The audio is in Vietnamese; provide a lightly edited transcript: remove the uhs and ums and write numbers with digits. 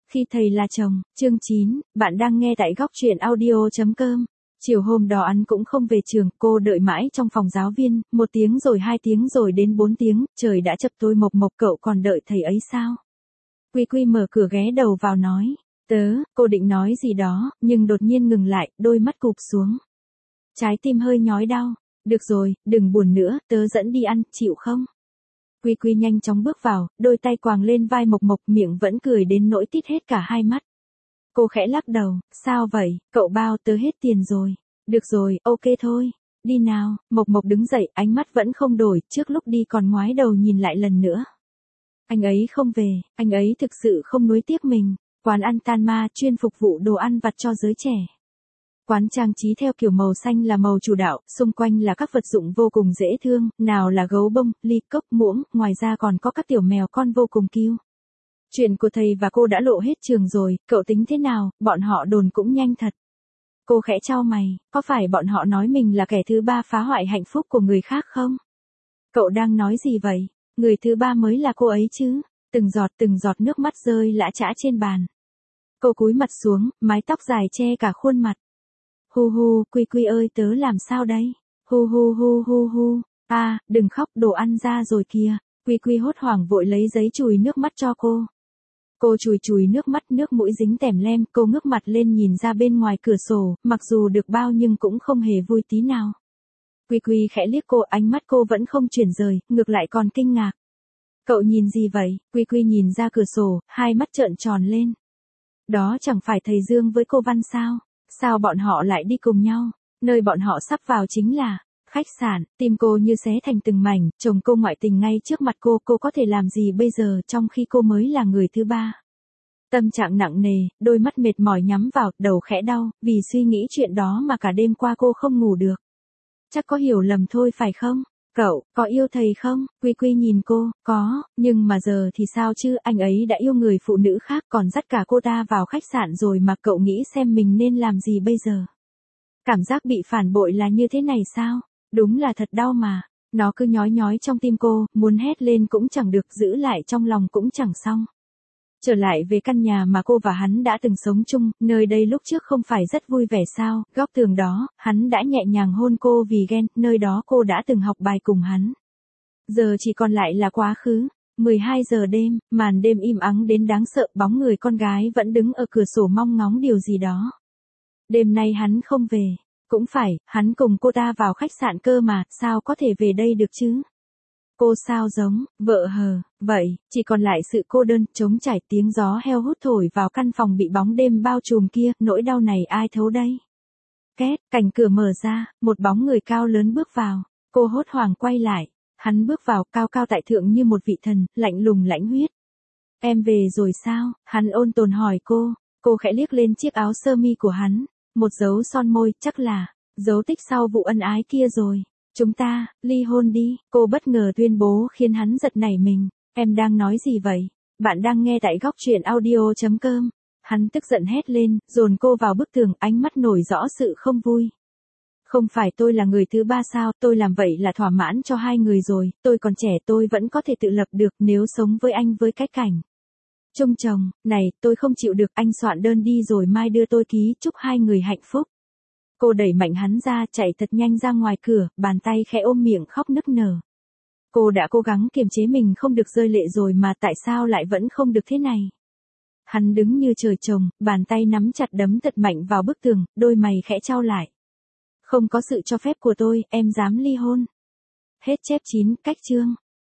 Khi thầy là chồng, chương 9, bạn đang nghe tại góc truyện audio.com. Chiều hôm đó anh cũng không về trường, cô đợi mãi trong phòng giáo viên, 1 tiếng rồi 2 tiếng rồi đến 4 tiếng, trời đã chập tối mộc mộc, cậu còn đợi thầy ấy sao? Quy Quy mở cửa ghé đầu vào nói, cô định nói gì đó, nhưng đột nhiên ngừng lại, đôi mắt cụp xuống. Trái tim hơi nhói đau, được rồi, đừng buồn nữa, tớ dẫn đi ăn, chịu không? Quy Quy nhanh chóng bước vào, đôi tay quàng lên vai Mộc Mộc, miệng vẫn cười đến nỗi tít hết cả hai mắt. Cô khẽ lắc đầu, sao vậy, cậu bao tớ hết tiền rồi. Được rồi, ok thôi, đi nào. Mộc Mộc đứng dậy, ánh mắt vẫn không đổi, trước lúc đi còn ngoái đầu nhìn lại lần nữa. Anh ấy không về, anh ấy thực sự không nuối tiếc mình. Quán ăn Tanma chuyên phục vụ đồ ăn vặt cho giới trẻ. Quán trang trí theo kiểu màu xanh là màu chủ đạo, xung quanh là các vật dụng vô cùng dễ thương, nào là gấu bông, ly, cốc, muỗng, ngoài ra còn có các tiểu mèo con vô cùng cute. Chuyện của thầy và cô đã lộ hết trường rồi, cậu tính thế nào, bọn họ đồn cũng nhanh thật. Cô khẽ chau mày, có phải bọn họ nói mình là kẻ thứ ba phá hoại hạnh phúc của người khác không? Cậu đang nói gì vậy? Người thứ ba mới là cô ấy chứ. Từng giọt nước mắt rơi lã chã trên bàn. Cô cúi mặt xuống, mái tóc dài che cả khuôn mặt. Hu hu, Quy Quy ơi tớ làm sao đây? Hu hu hu hu hu, đừng khóc, đồ ăn ra rồi kìa. Quy Quy hốt hoảng vội lấy giấy chùi nước mắt cho cô. Cô chùi nước mắt, nước mũi dính tèm lem, cô ngước mặt lên nhìn ra bên ngoài cửa sổ, mặc dù được bao nhưng cũng không hề vui tí nào. Quy Quy khẽ liếc cô, ánh mắt cô vẫn không chuyển rời, ngược lại còn kinh ngạc. Cậu nhìn gì vậy? Quy Quy nhìn ra cửa sổ, hai mắt trợn tròn lên. Đó chẳng phải thầy Dương với cô Văn sao? Sao bọn họ lại đi cùng nhau? Nơi bọn họ sắp vào chính là khách sạn. Tim cô như xé thành từng mảnh, chồng cô ngoại tình ngay trước mặt cô có thể làm gì bây giờ trong khi cô mới là người thứ ba? Tâm trạng nặng nề, đôi mắt mệt mỏi nhắm vào, đầu khẽ đau, vì suy nghĩ chuyện đó mà cả đêm qua cô không ngủ được. Chắc có hiểu lầm thôi phải không? Cậu, có yêu thầy không? Quy Quy nhìn cô, có, nhưng mà giờ thì sao chứ, anh ấy đã yêu người phụ nữ khác còn dắt cả cô ta vào khách sạn rồi mà, cậu nghĩ xem mình nên làm gì bây giờ? Cảm giác bị phản bội là như thế này sao? Đúng là thật đau mà. Nó cứ nhói nhói trong tim cô, muốn hét lên cũng chẳng được, giữ lại trong lòng cũng chẳng xong. Trở lại về căn nhà mà cô và hắn đã từng sống chung, nơi đây lúc trước không phải rất vui vẻ sao, góc tường đó, hắn đã nhẹ nhàng hôn cô vì ghen, nơi đó cô đã từng học bài cùng hắn. Giờ chỉ còn lại là quá khứ. 12 giờ đêm, màn đêm im ắng đến đáng sợ, bóng người con gái vẫn đứng ở cửa sổ mong ngóng điều gì đó. Đêm nay hắn không về. Cũng phải, hắn cùng cô ta vào khách sạn cơ mà, sao có thể về đây được chứ? Cô sao giống vợ hờ, vậy, chỉ còn lại sự cô đơn, trống trải, tiếng gió heo hút thổi vào căn phòng bị bóng đêm bao trùm kia, nỗi đau này ai thấu đây? Két, cành cửa mở ra, một bóng người cao lớn bước vào, cô hốt hoảng quay lại, hắn bước vào, cao cao tại thượng như một vị thần, lạnh lùng lãnh huyết. Em về rồi sao? Hắn ôn tồn hỏi cô khẽ liếc lên chiếc áo sơ mi của hắn, một dấu son môi, chắc là dấu tích sau vụ ân ái kia rồi. Chúng ta, ly hôn đi, cô bất ngờ tuyên bố khiến hắn giật nảy mình. Em đang nói gì vậy? Bạn đang nghe tại góc truyện audio.com. Hắn tức giận hét lên, dồn cô vào bức tường, ánh mắt nổi rõ sự không vui. Không phải tôi là người thứ ba sao, tôi làm vậy là thỏa mãn cho hai người rồi, tôi còn trẻ tôi vẫn có thể tự lập được nếu sống với anh với cái cảnh chung chồng, này, tôi không chịu được, anh soạn đơn đi rồi mai đưa tôi ký, chúc hai người hạnh phúc. Cô đẩy mạnh hắn ra, chạy thật nhanh ra ngoài cửa, bàn tay khẽ ôm miệng khóc nức nở. Cô đã cố gắng kiềm chế mình không được rơi lệ rồi mà tại sao lại vẫn không được thế này? Hắn đứng như trời trồng, bàn tay nắm chặt đấm thật mạnh vào bức tường, đôi mày khẽ chau lại. Không có sự cho phép của tôi, em dám ly hôn. Hết chép 9, cách chương.